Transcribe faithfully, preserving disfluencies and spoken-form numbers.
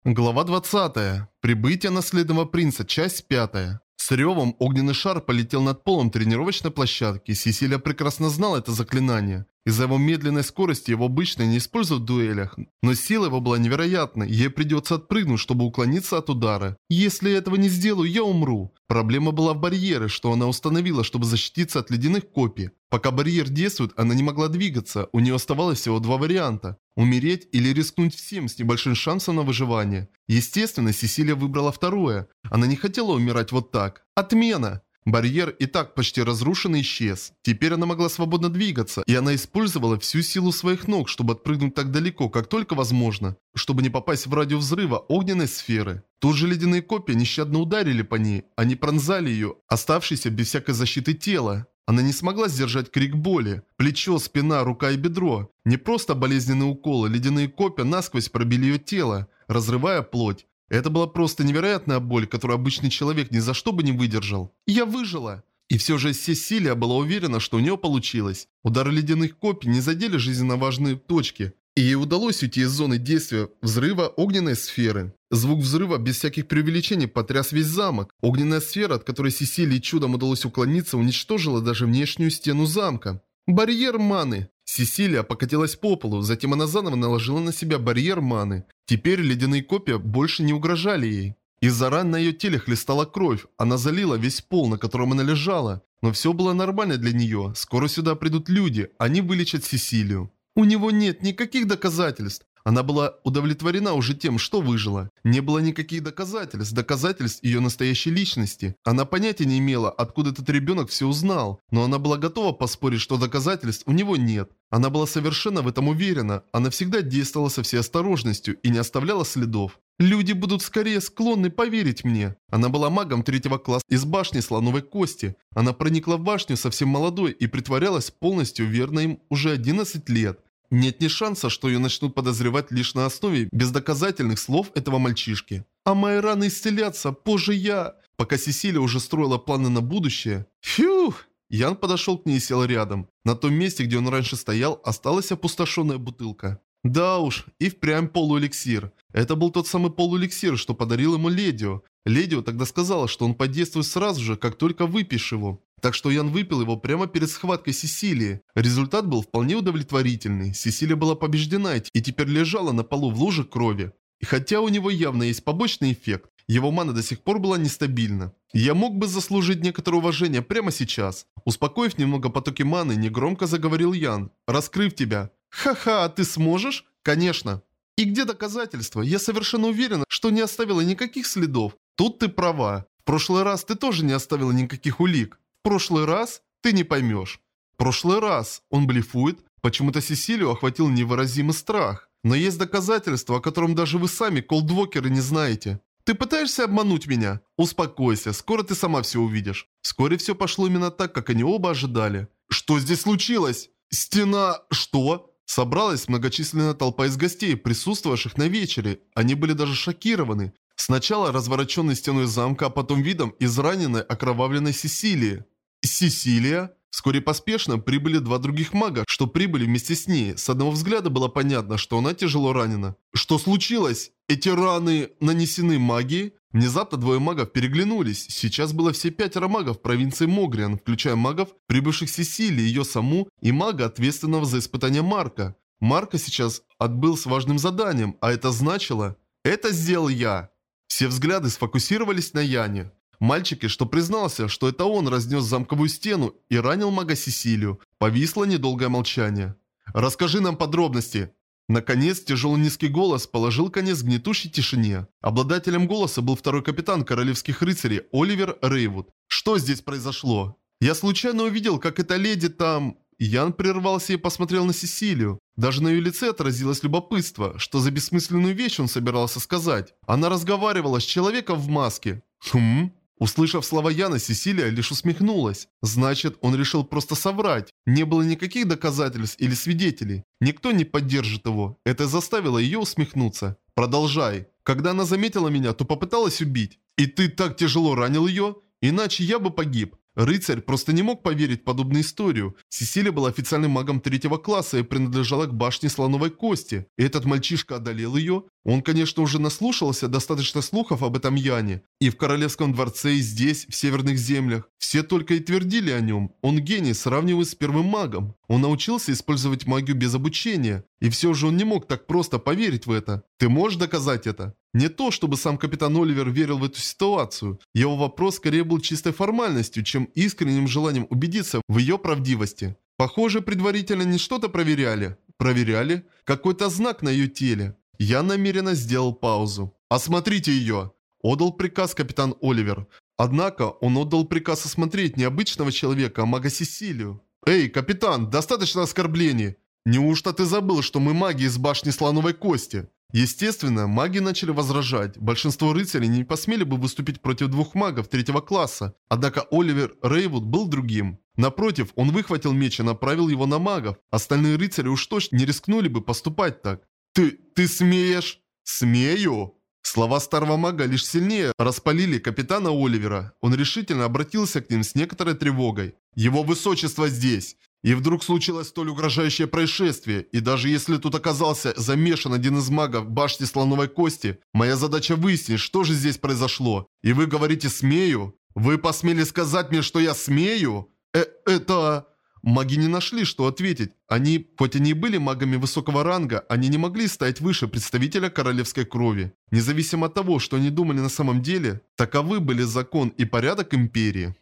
Глава двадцатая. Прибытие наследного принца. Часть пятая. С ревом огненный шар полетел над полом тренировочной площадки. Сесилия прекрасно знала это заклинание. Из-за его медленной скорости его обычно не используют в дуэлях. Но сила его была невероятной. Ей придется отпрыгнуть, чтобы уклониться от удара. Если я этого не сделаю, я умру. Проблема была в барьере, что она установила, чтобы защититься от ледяных копий. Пока барьер действует, она не могла двигаться. У нее оставалось всего два варианта. Умереть или рискнуть всем с небольшим шансом на выживание. Естественно, Сесилия выбрала второе. Она не хотела умирать вот так. Отмена! Барьер и так почти разрушен и исчез. Теперь она могла свободно двигаться, и она использовала всю силу своих ног, чтобы отпрыгнуть так далеко, как только возможно, чтобы не попасть в радиус взрыва огненной сферы. Тут же ледяные копья нещадно ударили по ней, они пронзали ее, оставшейся без всякой защиты тела. Она не смогла сдержать крик боли. Плечо, спина, рука и бедро. Не просто болезненные уколы, ледяные копья насквозь пробили ее тело, разрывая плоть. Это была просто невероятная боль, которую обычный человек ни за что бы не выдержал. Я выжила! И все же Сесилия была уверена, что у нее получилось. Удары ледяных копий не задели жизненно важные точки. И ей удалось уйти из зоны действия взрыва огненной сферы. Звук взрыва без всяких преувеличений потряс весь замок. Огненная сфера, от которой Сесилии чудом удалось уклониться, уничтожила даже внешнюю стену замка. Барьер маны. Сесилия покатилась по полу, затем она заново наложила на себя барьер маны. Теперь ледяные копья больше не угрожали ей. Из-за ран на ее теле хлестала кровь, она залила весь пол, на котором она лежала. Но все было нормально для нее, скоро сюда придут люди, они вылечат Сесилию. У него нет никаких доказательств. Она была удовлетворена уже тем, что выжила. Не было никаких доказательств, доказательств ее настоящей личности. Она понятия не имела, откуда этот ребенок все узнал, но она была готова поспорить, что доказательств у него нет. Она была совершенно в этом уверена. Она всегда действовала со всей осторожностью и не оставляла следов. Люди будут скорее склонны поверить мне. Она была магом третьего класса из башни слоновой кости. Она проникла в башню совсем молодой и притворялась полностью верной им уже одиннадцать лет. Нет ни шанса, что ее начнут подозревать лишь на основе бездоказательных слов этого мальчишки. А мои раны исцелятся, позже я... Пока Сесилия уже строила планы на будущее... Фух! Ян подошел к ней и сел рядом. На том месте, где он раньше стоял, осталась опустошенная бутылка. Да уж, и впрямь полуэликсир. Это был тот самый полуэликсир, что подарил ему Ледио. Ледио тогда сказала, что он подействует сразу же, как только выпьешь его. Так что Ян выпил его прямо перед схваткой Сесилии. Результат был вполне удовлетворительный. Сесилия была побеждена и теперь лежала на полу в луже крови. И хотя у него явно есть побочный эффект, его мана до сих пор была нестабильна. Я мог бы заслужить некоторое уважение прямо сейчас. Успокоив немного потоки маны, негромко заговорил Ян, раскрыв тебя. Ха-ха, а ты сможешь? Конечно. И где доказательства? Я совершенно уверена, что не оставила никаких следов. Тут ты права. В прошлый раз ты тоже не оставила никаких улик. В прошлый раз ты не поймешь. В прошлый раз он блефует. Почему-то Сесилию охватил невыразимый страх. Но есть доказательства, о котором даже вы сами, колдвокеры, не знаете. Ты пытаешься обмануть меня? Успокойся, скоро ты сама все увидишь. Вскоре все пошло именно так, как они оба ожидали. Что здесь случилось? Стена... Что? Собралась многочисленная толпа из гостей, присутствовавших на вечере. Они были даже шокированы. Сначала развороченной стеной замка, а потом видом израненной окровавленной Сесилии. Сесилия? Вскоре поспешно прибыли два других мага, что прибыли вместе с ней. С одного взгляда было понятно, что она тяжело ранена. Что случилось? Эти раны нанесены магией? Внезапно двое магов переглянулись. Сейчас было все пятеро магов провинции Могриан, включая магов, прибывших с Сесилии, ее саму и мага, ответственного за испытание Марка. Марка сейчас отбыл с важным заданием, а это значило... Это сделал я. Все взгляды сфокусировались на Яне. Мальчике, что признался, что это он разнес замковую стену и ранил мага Сесилию. Повисло недолгое молчание. «Расскажи нам подробности». Наконец, тяжелый низкий голос положил конец гнетущей тишине. Обладателем голоса был второй капитан королевских рыцарей Оливер Рейвуд. «Что здесь произошло?» «Я случайно увидел, как эта леди там...» Ян прервался и посмотрел на Сесилию. Даже на ее лице отразилось любопытство, что за бессмысленную вещь он собирался сказать. Она разговаривала с человеком в маске. «Хм...» Услышав слова Яна, Сесилия лишь усмехнулась. Значит, он решил просто соврать. Не было никаких доказательств или свидетелей. Никто не поддержит его. Это заставило ее усмехнуться. Продолжай. Когда она заметила меня, то попыталась убить. И ты так тяжело ранил ее? Иначе я бы погиб. Рыцарь просто не мог поверить в подобную историю. Сесилия была официальным магом третьего класса и принадлежала к башне Слоновой Кости. И этот мальчишка одолел ее. Он, конечно, уже наслушался достаточно слухов об этом Яне. И в Королевском дворце, и здесь, в Северных землях. Все только и твердили о нем. Он гений, сравнивая с первым магом. Он научился использовать магию без обучения. И все же он не мог так просто поверить в это. Ты можешь доказать это? Не то, чтобы сам капитан Оливер верил в эту ситуацию. Его вопрос скорее был чистой формальностью, чем искренним желанием убедиться в ее правдивости. Похоже, предварительно не что-то проверяли. Проверяли? Какой-то знак на ее теле. Я намеренно сделал паузу. «Осмотрите ее!» Отдал приказ капитан Оливер. Однако он отдал приказ осмотреть не обычного человека, а мага Сесилию. «Эй, капитан, достаточно оскорблений! Неужто ты забыл, что мы маги из башни Слоновой Кости?» Естественно, маги начали возражать. Большинство рыцарей не посмели бы выступить против двух магов третьего класса. Однако Оливер Рейвуд был другим. Напротив, он выхватил меч и направил его на магов. Остальные рыцари уж точно не рискнули бы поступать так. «Ты... ты смеешь?» «Смею?» Слова старого мага лишь сильнее распалили капитана Оливера. Он решительно обратился к ним с некоторой тревогой. «Его высочество здесь!» И вдруг случилось столь угрожающее происшествие, и даже если тут оказался замешан один из магов башни Слоновой Кости, моя задача выяснить, что же здесь произошло. И вы говорите «смею»? Вы посмели сказать мне, что я смею? Э, это... Маги не нашли, что ответить. Они, хоть они и были магами высокого ранга, они не могли стоять выше представителя королевской крови. Независимо от того, что они думали на самом деле, таковы были закон и порядок империи.